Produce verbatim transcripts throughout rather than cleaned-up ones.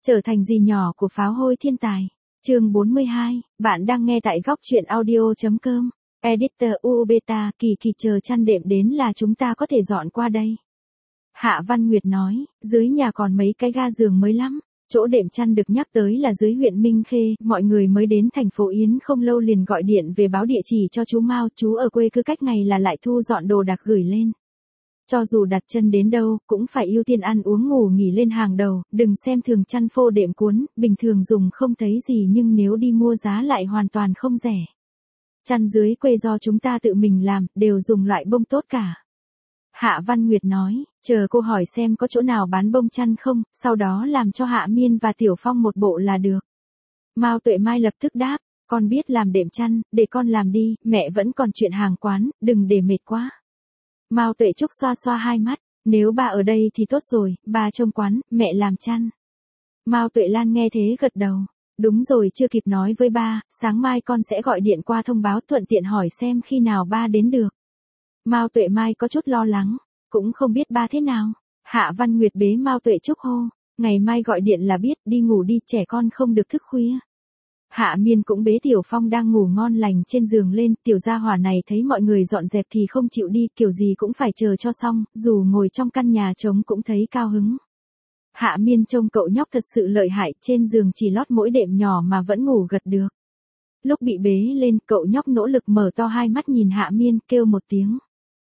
Trở thành dì nhỏ của pháo hôi thiên tài. Chương bốn mươi hai, bạn đang nghe tại góc truyện audio.com. Editor u beta, kỳ kỳ chờ chăn đệm đến là chúng ta có thể dọn qua đây. Hạ Văn Nguyệt nói, dưới nhà còn mấy cái ga giường mới lắm. Chỗ đệm chăn được nhắc tới là dưới huyện Minh Khê, mọi người mới đến thành phố Yến không lâu liền gọi điện về báo địa chỉ cho chú Mao, chú ở quê cứ cách ngày là lại thu dọn đồ đạc gửi lên. Cho dù đặt chân đến đâu, cũng phải ưu tiên ăn uống ngủ nghỉ lên hàng đầu, đừng xem thường chăn phô đệm cuốn, bình thường dùng không thấy gì nhưng nếu đi mua giá lại hoàn toàn không rẻ. Chăn dưới quê do chúng ta tự mình làm, đều dùng loại bông tốt cả. Hạ Văn Nguyệt nói, chờ cô hỏi xem có chỗ nào bán bông chăn không, sau đó làm cho Hạ Miên và Tiểu Phong một bộ là được. Mao Tuệ Mai lập tức đáp, con biết làm đệm chăn, để con làm đi, mẹ vẫn còn chuyện hàng quán, đừng để mệt quá. Mao Tuệ Trúc xoa xoa hai mắt, nếu ba ở đây thì tốt rồi, ba trông quán, mẹ làm chăn. Mao Tuệ Lan nghe thế gật đầu, đúng rồi, chưa kịp nói với ba, sáng mai con sẽ gọi điện qua thông báo thuận tiện hỏi xem khi nào ba đến được. Mao Tuệ Mai có chút lo lắng, cũng không biết ba thế nào. Hạ Văn Nguyệt bế Mao Tuệ Trúc hô, ngày mai gọi điện là biết, đi ngủ đi, trẻ con không được thức khuya. Hạ Miên cũng bế Tiểu Phong đang ngủ ngon lành trên giường lên, tiểu gia hỏa này thấy mọi người dọn dẹp thì không chịu đi, kiểu gì cũng phải chờ cho xong, dù ngồi trong căn nhà trống cũng thấy cao hứng. Hạ Miên trông cậu nhóc thật sự lợi hại, trên giường chỉ lót mỗi đệm nhỏ mà vẫn ngủ gật được. Lúc bị bế lên, cậu nhóc nỗ lực mở to hai mắt nhìn Hạ Miên, kêu một tiếng.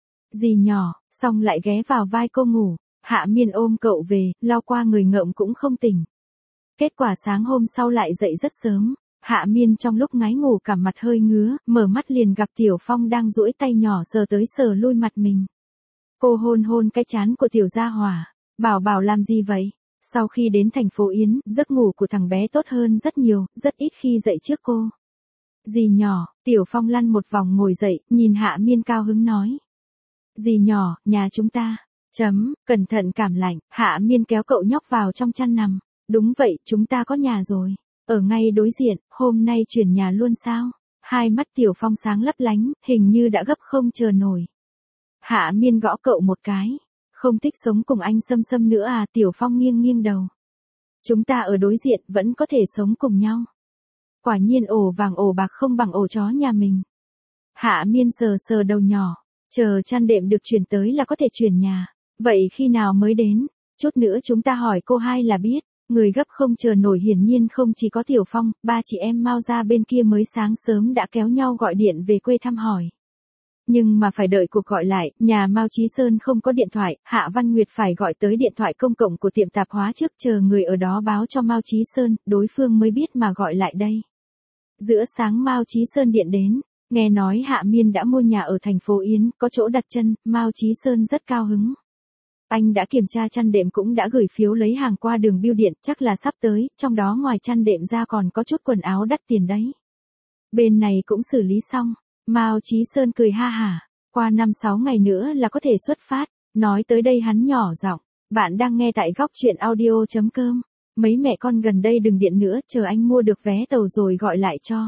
Dì nhỏ, xong lại ghé vào vai cô ngủ. Hạ Miên ôm cậu về, lau qua người ngợm cũng không tỉnh. Kết quả sáng hôm sau lại dậy rất sớm. Hạ Miên trong lúc ngái ngủ cả mặt hơi ngứa, mở mắt liền gặp Tiểu Phong đang duỗi tay nhỏ sờ tới sờ lui mặt mình. Cô hôn hôn cái trán của tiểu gia hỏa, bảo bảo làm gì vậy? Sau khi đến thành phố Yến, giấc ngủ của thằng bé tốt hơn rất nhiều, rất ít khi dậy trước cô. Dì nhỏ, Tiểu Phong lăn một vòng ngồi dậy, nhìn Hạ Miên cao hứng nói. Dì nhỏ, nhà chúng ta, chấm, cẩn thận cảm lạnh, Hạ Miên kéo cậu nhóc vào trong chăn nằm. Đúng vậy, chúng ta có nhà rồi. Ở ngay đối diện, hôm nay chuyển nhà luôn sao? Hai mắt Tiểu Phong sáng lấp lánh, hình như đã gấp không chờ nổi. Hạ Miên gõ cậu một cái. Không thích sống cùng anh Sâm Sâm nữa à? Tiểu Phong nghiêng nghiêng đầu. Chúng ta ở đối diện, vẫn có thể sống cùng nhau. Quả nhiên ổ vàng ổ bạc không bằng ổ chó nhà mình. Hạ Miên sờ sờ đầu nhỏ. Chờ chăn đệm được chuyển tới là có thể chuyển nhà. Vậy khi nào mới đến? Chút nữa chúng ta hỏi cô hai là biết. Người gấp không chờ nổi hiển nhiên không chỉ có Tiểu Phong, ba chị em Mao ra bên kia mới sáng sớm đã kéo nhau gọi điện về quê thăm hỏi. Nhưng mà phải đợi cuộc gọi lại, nhà Mao Chí Sơn không có điện thoại, Hạ Văn Nguyệt phải gọi tới điện thoại công cộng của tiệm tạp hóa trước, chờ người ở đó báo cho Mao Chí Sơn, đối phương mới biết mà gọi lại đây. Giữa sáng Mao Chí Sơn điện đến, nghe nói Hạ Miên đã mua nhà ở thành phố Yến, có chỗ đặt chân, Mao Chí Sơn rất cao hứng. Anh đã kiểm tra chăn đệm cũng đã gửi phiếu lấy hàng qua đường bưu điện, chắc là sắp tới, trong đó ngoài chăn đệm ra còn có chút quần áo đắt tiền đấy. Bên này cũng xử lý xong, Mao Chí Sơn cười ha hả, qua năm sáu ngày nữa là có thể xuất phát, nói tới đây hắn nhỏ giọng, bạn đang nghe tại góc truyện audio.com, mấy mẹ con gần đây đừng điện nữa, chờ anh mua được vé tàu rồi gọi lại cho.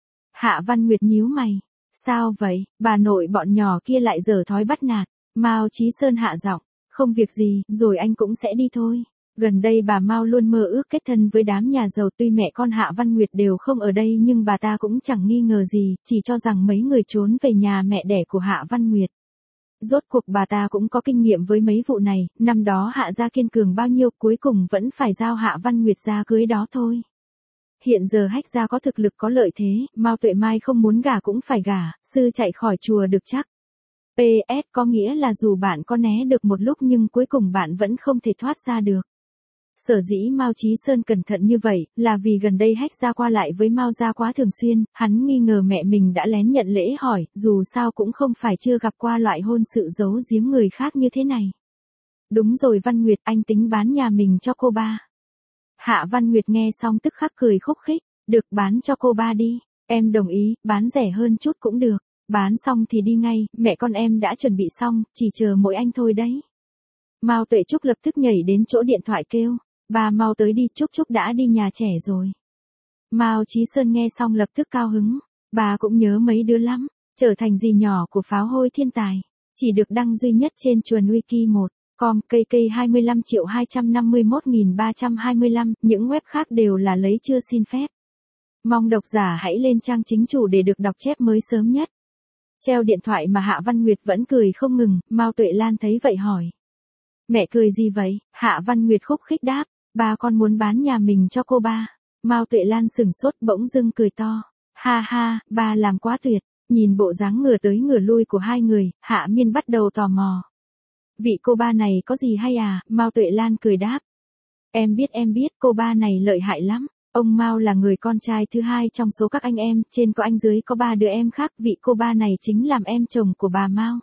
Hạ Văn Nguyệt nhíu mày, sao vậy, bà nội bọn nhỏ kia lại dở thói bắt nạt, Mao Chí Sơn hạ giọng. Không việc gì, rồi anh cũng sẽ đi thôi. Gần đây bà Mao luôn mơ ước kết thân với đám nhà giàu, tuy mẹ con Hạ Văn Nguyệt đều không ở đây nhưng bà ta cũng chẳng nghi ngờ gì, chỉ cho rằng mấy người trốn về nhà mẹ đẻ của Hạ Văn Nguyệt. Rốt cuộc bà ta cũng có kinh nghiệm với mấy vụ này, năm đó Hạ gia kiên cường bao nhiêu, cuối cùng vẫn phải giao Hạ Văn Nguyệt ra cưới đó thôi. Hiện giờ Hách gia có thực lực có lợi thế, Mao Tuệ Mai không muốn gả cũng phải gả, sư chạy khỏi chùa được chắc. pê ét có nghĩa là dù bạn có né được một lúc nhưng cuối cùng bạn vẫn không thể thoát ra được. Sở dĩ Mao Chí Sơn cẩn thận như vậy, là vì gần đây Hách gia qua lại với Mao gia quá thường xuyên, hắn nghi ngờ mẹ mình đã lén nhận lễ hỏi, dù sao cũng không phải chưa gặp qua loại hôn sự giấu giếm người khác như thế này. Đúng rồi Văn Nguyệt, anh tính bán nhà mình cho cô ba. Hạ Văn Nguyệt nghe xong tức khắc cười khúc khích, được bán cho cô ba đi, em đồng ý, bán rẻ hơn chút cũng được. Bán xong thì đi ngay, mẹ con em đã chuẩn bị xong, chỉ chờ mỗi anh thôi đấy. Mao Tuệ Trúc lập tức nhảy đến chỗ điện thoại kêu, ba mau tới đi, Trúc Trúc đã đi nhà trẻ rồi. Mao Chí Sơn nghe xong lập tức cao hứng, bà cũng nhớ mấy đứa lắm, trở thành dì nhỏ của pháo hôi thiên tài, chỉ được đăng duy nhất trên chuồn Wiki một. com, cây cây hai mươi lăm triệu hai trăm năm mươi mốt nghìn ba trăm hai mươi lăm, những web khác đều là lấy chưa xin phép. Mong độc giả hãy lên trang chính chủ để được đọc chép mới sớm nhất. Treo điện thoại mà Hạ Văn Nguyệt vẫn cười không ngừng, Mao Tuệ Lan thấy vậy hỏi. Mẹ cười gì vậy? Hạ Văn Nguyệt khúc khích đáp, ba con muốn bán nhà mình cho cô ba. Mao Tuệ Lan sừng sốt bỗng dưng cười to. Ha ha, ba làm quá tuyệt. Nhìn bộ dáng ngửa tới ngửa lui của hai người, Hạ Miên bắt đầu tò mò. Vị cô ba này có gì hay à? Mao Tuệ Lan cười đáp. Em biết em biết, cô ba này lợi hại lắm. Ông Mao là người con trai thứ hai trong số các anh em, trên có anh dưới có ba đứa em khác, vị cô ba này chính làm em chồng của bà Mao.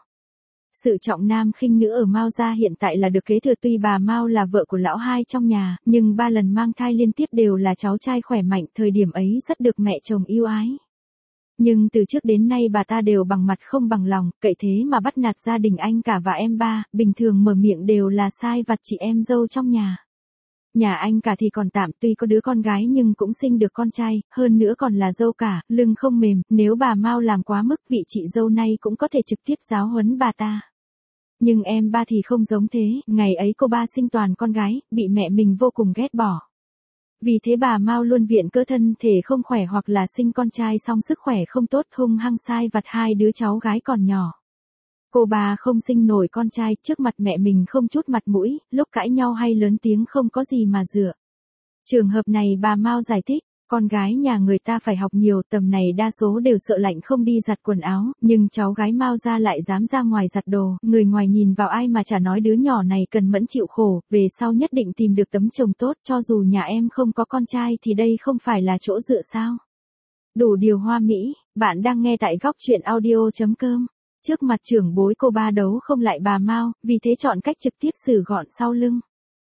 Sự trọng nam khinh nữ ở Mao gia hiện tại là được kế thừa, tuy bà Mao là vợ của lão hai trong nhà, nhưng ba lần mang thai liên tiếp đều là cháu trai khỏe mạnh, thời điểm ấy rất được mẹ chồng yêu ái. Nhưng từ trước đến nay bà ta đều bằng mặt không bằng lòng, cậy thế mà bắt nạt gia đình anh cả và em ba, bình thường mở miệng đều là sai vặt chị em dâu trong nhà. Nhà anh cả thì còn tạm, tuy có đứa con gái nhưng cũng sinh được con trai, hơn nữa còn là dâu cả, lưng không mềm, nếu bà Mao làm quá mức vị chị dâu này cũng có thể trực tiếp giáo huấn bà ta. Nhưng em ba thì không giống thế, ngày ấy cô ba sinh toàn con gái, bị mẹ mình vô cùng ghét bỏ. Vì thế bà Mao luôn viện cớ thân thể không khỏe hoặc là sinh con trai xong sức khỏe không tốt, hung hăng sai vặt hai đứa cháu gái còn nhỏ. Cô bà không sinh nổi con trai, trước mặt mẹ mình không chút mặt mũi, lúc cãi nhau hay lớn tiếng không có gì mà dựa. Trường hợp này bà Mao giải thích, con gái nhà người ta phải học nhiều, tầm này đa số đều sợ lạnh không đi giặt quần áo, nhưng cháu gái Mao ra lại dám ra ngoài giặt đồ, người ngoài nhìn vào ai mà chả nói đứa nhỏ này cần mẫn chịu khổ, về sau nhất định tìm được tấm chồng tốt, cho dù nhà em không có con trai thì đây không phải là chỗ dựa sao. Đủ điều hoa mỹ, bạn đang nghe tại góc truyện audio chấm com. Trước mặt trưởng bối cô ba đấu không lại bà Mao, vì thế chọn cách trực tiếp xử gọn sau lưng.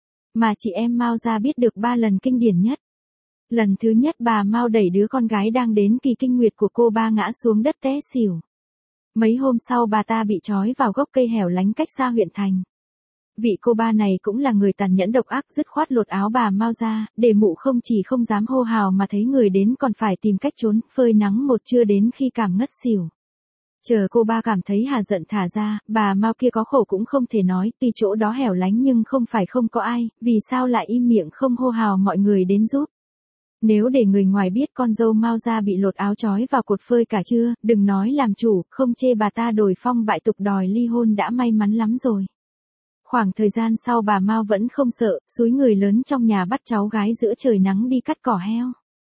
Mà chị em Mao ra biết được ba lần kinh điển nhất. Lần thứ nhất bà Mao đẩy đứa con gái đang đến kỳ kinh nguyệt của cô ba ngã xuống đất té xỉu. Mấy hôm sau bà ta bị trói vào gốc cây hẻo lánh cách xa huyện thành. Vị cô ba này cũng là người tàn nhẫn độc ác, dứt khoát lột áo bà Mao ra, để mụ không chỉ không dám hô hào mà thấy người đến còn phải tìm cách trốn, phơi nắng một trưa đến khi cảm ngất xỉu. Chờ cô ba cảm thấy hà giận thả ra, bà Mao kia có khổ cũng không thể nói, tuy chỗ đó hẻo lánh nhưng không phải không có ai, vì sao lại im miệng không hô hào mọi người đến giúp. Nếu để người ngoài biết con dâu Mao ra bị lột áo trói vào cột phơi cả trưa, đừng nói làm chủ, không chê bà ta đổi phong bại tục đòi ly hôn đã may mắn lắm rồi. Khoảng thời gian sau bà Mao vẫn không sợ, xúi người lớn trong nhà bắt cháu gái giữa trời nắng đi cắt cỏ heo.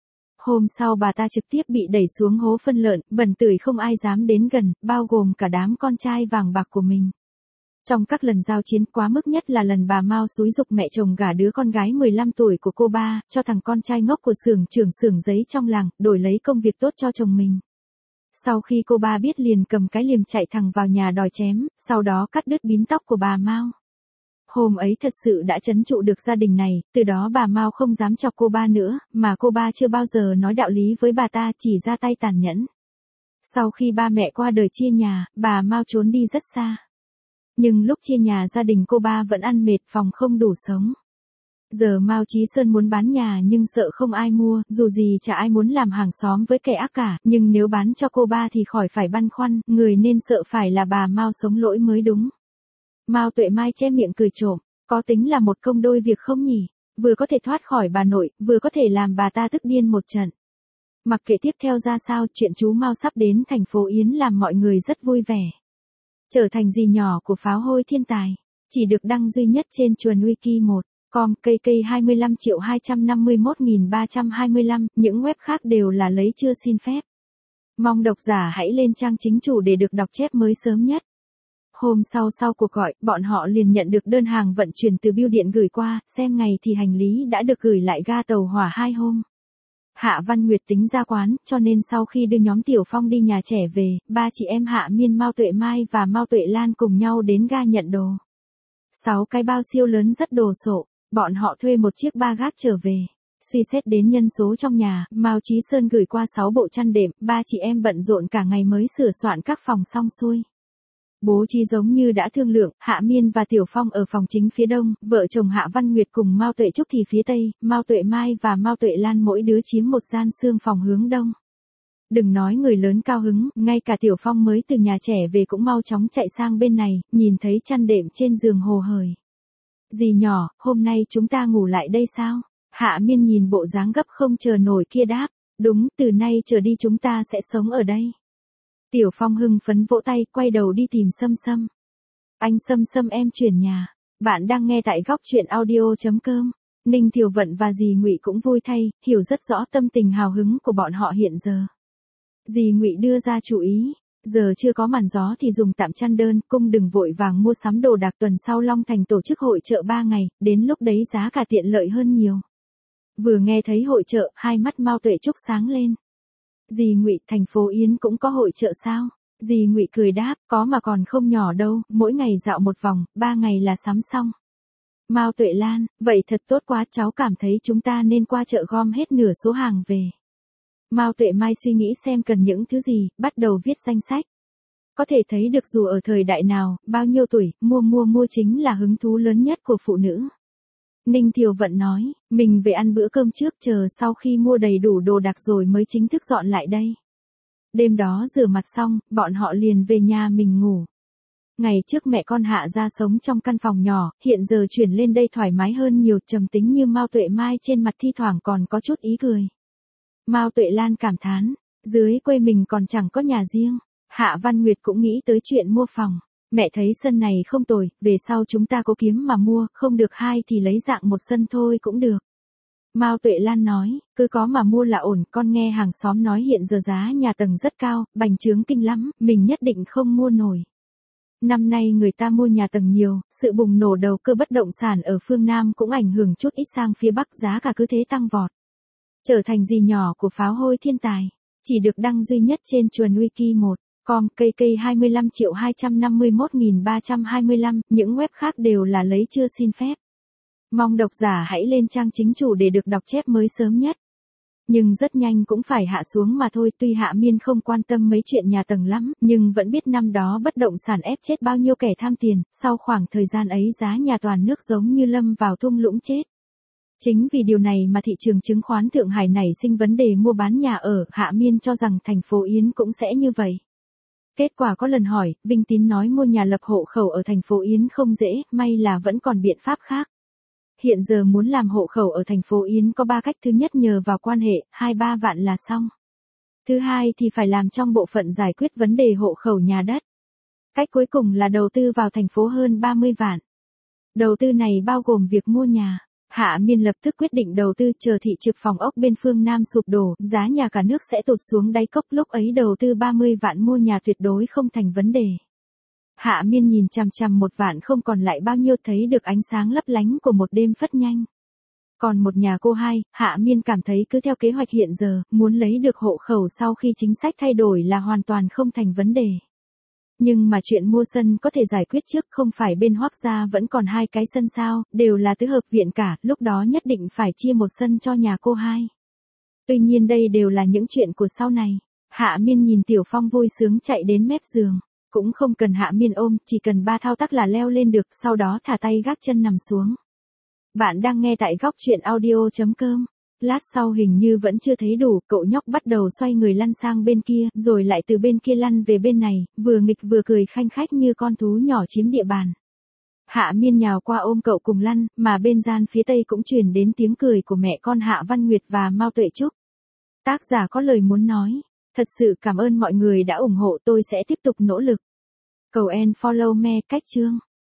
Hôm sau bà ta trực tiếp bị đẩy xuống hố phân lợn, bẩn tưởi không ai dám đến gần, bao gồm cả đám con trai vàng bạc của mình. Trong các lần giao chiến quá mức nhất là lần bà Mao xúi giục mẹ chồng gả đứa con gái mười lăm tuổi của cô ba, cho thằng con trai ngốc của xưởng trưởng xưởng giấy trong làng, đổi lấy công việc tốt cho chồng mình. Sau khi cô ba biết liền cầm cái liềm chạy thẳng vào nhà đòi chém, sau đó cắt đứt bím tóc của bà Mao. Hôm ấy thật sự đã trấn trụ được gia đình này, từ đó bà Mao không dám chọc cô ba nữa, mà cô ba chưa bao giờ nói đạo lý với bà ta, chỉ ra tay tàn nhẫn. Sau khi ba mẹ qua đời chia nhà, bà Mao trốn đi rất xa. Nhưng lúc chia nhà gia đình cô ba vẫn ăn mệt, phòng không đủ sống. Giờ Mao Chí Sơn muốn bán nhà nhưng sợ không ai mua, dù gì chả ai muốn làm hàng xóm với kẻ ác cả, nhưng nếu bán cho cô ba thì khỏi phải băn khoăn, người nên sợ phải là bà Mao sống lỗi mới đúng. Mao Tuệ Mai che miệng cười trộm, có tính là một công đôi việc không nhỉ? Vừa có thể thoát khỏi bà nội, vừa có thể làm bà ta tức điên một trận. Mặc kệ tiếp theo ra sao, chuyện chú Mao sắp đến thành phố Yến làm mọi người rất vui vẻ. Trở thành dì nhỏ của pháo hôi thiên tài, chỉ được đăng duy nhất trên chuồn wiki một com, cây cây hai mươi lăm triệu hai trăm năm mươi mốt nghìn ba trăm hai mươi lăm, những web khác đều là lấy chưa xin phép. Mong độc giả hãy lên trang chính chủ để được đọc chép mới sớm nhất. Hôm sau sau cuộc gọi, bọn họ liền nhận được đơn hàng vận chuyển từ bưu điện gửi qua, xem ngày thì hành lý đã được gửi lại ga tàu hỏa hai hôm. Hạ Văn Nguyệt tính ra quán, cho nên sau khi đưa nhóm Tiểu Phong đi nhà trẻ về, ba chị em Hạ Miên, Mao Tuệ Mai và Mao Tuệ Lan cùng nhau đến ga nhận đồ. Sáu cái bao siêu lớn rất đồ sộ, bọn họ thuê một chiếc ba gác trở về. Suy xét đến nhân số trong nhà, Mao Chí Sơn gửi qua sáu bộ chăn đệm, ba chị em bận rộn cả ngày mới sửa soạn các phòng xong xuôi. Bố trí giống như đã thương lượng, Hạ Miên và Tiểu Phong ở phòng chính phía đông, vợ chồng Hạ Văn Nguyệt cùng Mao Tuệ Trúc thì phía tây, Mao Tuệ Mai và Mao Tuệ Lan mỗi đứa chiếm một gian xương phòng hướng đông. Đừng nói người lớn cao hứng, ngay cả Tiểu Phong mới từ nhà trẻ về cũng mau chóng chạy sang bên này, nhìn thấy chăn đệm trên giường hồ hởi. Dì nhỏ, hôm nay chúng ta ngủ lại đây sao? Hạ Miên nhìn bộ dáng gấp không chờ nổi kia đáp, đúng, từ nay trở đi chúng ta sẽ sống ở đây. Tiểu Phong hưng phấn vỗ tay, quay đầu đi tìm Sâm Sâm. Anh Sâm Sâm em chuyển nhà. Bạn đang nghe tại góc truyện audio.com. Ninh Thiều Vận và dì Ngụy cũng vui thay, hiểu rất rõ tâm tình hào hứng của bọn họ hiện giờ. Dì Ngụy đưa ra chủ ý, giờ chưa có màn gió thì dùng tạm chăn đơn, cung đừng vội vàng mua sắm đồ đạc, tuần sau Long Thành tổ chức hội chợ ba ngày, đến lúc đấy giá cả tiện lợi hơn nhiều. Vừa nghe thấy hội chợ, hai mắt Mao Tuệ Trúc sáng lên. Dì Ngụy, thành phố Yến cũng có hội chợ sao? Dì Ngụy cười đáp, có mà còn không nhỏ đâu, mỗi ngày dạo một vòng, ba ngày là sắm xong. Mao Tuệ Lan, vậy thật tốt quá, cháu cảm thấy chúng ta nên qua chợ gom hết nửa số hàng về. Mao Tuệ Mai suy nghĩ xem cần những thứ gì, bắt đầu viết danh sách. Có thể thấy được dù ở thời đại nào, bao nhiêu tuổi, mua mua mua chính là hứng thú lớn nhất của phụ nữ. Ninh Thiều Vận nói, mình về ăn bữa cơm trước, chờ sau khi mua đầy đủ đồ đạc rồi mới chính thức dọn lại đây. Đêm đó rửa mặt xong, bọn họ liền về nhà mình ngủ. Ngày trước mẹ con Hạ ra sống trong căn phòng nhỏ, hiện giờ chuyển lên đây thoải mái hơn nhiều, trầm tính như Mao Tuệ Mai trên mặt thi thoảng còn có chút ý cười. Mao Tuệ Lan cảm thán, dưới quê mình còn chẳng có nhà riêng. Hạ Văn Nguyệt cũng nghĩ tới chuyện mua phòng. Mẹ thấy sân này không tồi, về sau chúng ta cố kiếm mà mua, không được hai thì lấy dạng một sân thôi cũng được. Mao Tuệ Lan nói, cứ có mà mua là ổn, con nghe hàng xóm nói hiện giờ giá nhà tầng rất cao, bành trướng kinh lắm, mình nhất định không mua nổi. Năm nay người ta mua nhà tầng nhiều, sự bùng nổ đầu cơ bất động sản ở phương Nam cũng ảnh hưởng chút ít sang phía Bắc, giá cả cứ thế tăng vọt. Trở thành dì nhỏ của pháo hôi thiên tài, chỉ được đăng duy nhất trên chuồn wiki một chấm com, cây cây hai mươi lăm triệu hai trăm năm mươi mốt nghìn ba trăm hai mươi lăm, những web khác đều là lấy chưa xin phép. Mong độc giả hãy lên trang chính chủ để được đọc chép mới sớm nhất. Nhưng rất nhanh cũng phải hạ xuống mà thôi, tuy Hạ Miên không quan tâm mấy chuyện nhà tầng lắm, nhưng vẫn biết năm đó bất động sản ép chết bao nhiêu kẻ tham tiền, sau khoảng thời gian ấy giá nhà toàn nước giống như lâm vào thung lũng chết. Chính vì điều này mà thị trường chứng khoán Thượng Hải nảy sinh vấn đề mua bán nhà ở, Hạ Miên cho rằng thành phố Yến cũng sẽ như vậy. Kết quả có lần hỏi, Vinh Tín nói mua nhà lập hộ khẩu ở thành phố Yến không dễ, may là vẫn còn biện pháp khác. Hiện giờ muốn làm hộ khẩu ở thành phố Yến có ba cách, thứ nhất nhờ vào quan hệ, hai ba vạn là xong. Thứ hai thì phải làm trong bộ phận giải quyết vấn đề hộ khẩu nhà đất. Cách cuối cùng là đầu tư vào thành phố hơn ba mươi vạn. Đầu tư này bao gồm việc mua nhà. Hạ Miên lập tức quyết định đầu tư, chờ thị trực phòng ốc bên phương Nam sụp đổ, giá nhà cả nước sẽ tụt xuống đáy cốc, lúc ấy đầu tư ba mươi vạn mua nhà tuyệt đối không thành vấn đề. Hạ Miên nhìn chằm chằm một vạn không còn lại bao nhiêu, thấy được ánh sáng lấp lánh của một đêm phất nhanh. Còn một nhà cô hai, Hạ Miên cảm thấy cứ theo kế hoạch hiện giờ, muốn lấy được hộ khẩu sau khi chính sách thay đổi là hoàn toàn không thành vấn đề. Nhưng mà chuyện mua sân có thể giải quyết trước, không phải bên Hoắc gia vẫn còn hai cái sân sao, đều là tứ hợp viện cả, lúc đó nhất định phải chia một sân cho nhà cô hai. Tuy nhiên đây đều là những chuyện của sau này. Hạ Miên nhìn Tiểu Phong vui sướng chạy đến mép giường. Cũng không cần Hạ Miên ôm, chỉ cần ba thao tác là leo lên được, sau đó thả tay gác chân nằm xuống. Bạn đang nghe tại góc truyện audio.com. Lát sau hình như vẫn chưa thấy đủ, cậu nhóc bắt đầu xoay người lăn sang bên kia, rồi lại từ bên kia lăn về bên này, vừa nghịch vừa cười khanh khách như con thú nhỏ chiếm địa bàn. Hạ Miên nhào qua ôm cậu cùng lăn, mà bên gian phía tây cũng truyền đến tiếng cười của mẹ con Hạ Văn Nguyệt và Mao Tuệ Trúc. Tác giả có lời muốn nói. Thật sự cảm ơn mọi người đã ủng hộ, tôi sẽ tiếp tục nỗ lực. Cầu and follow me cách chương.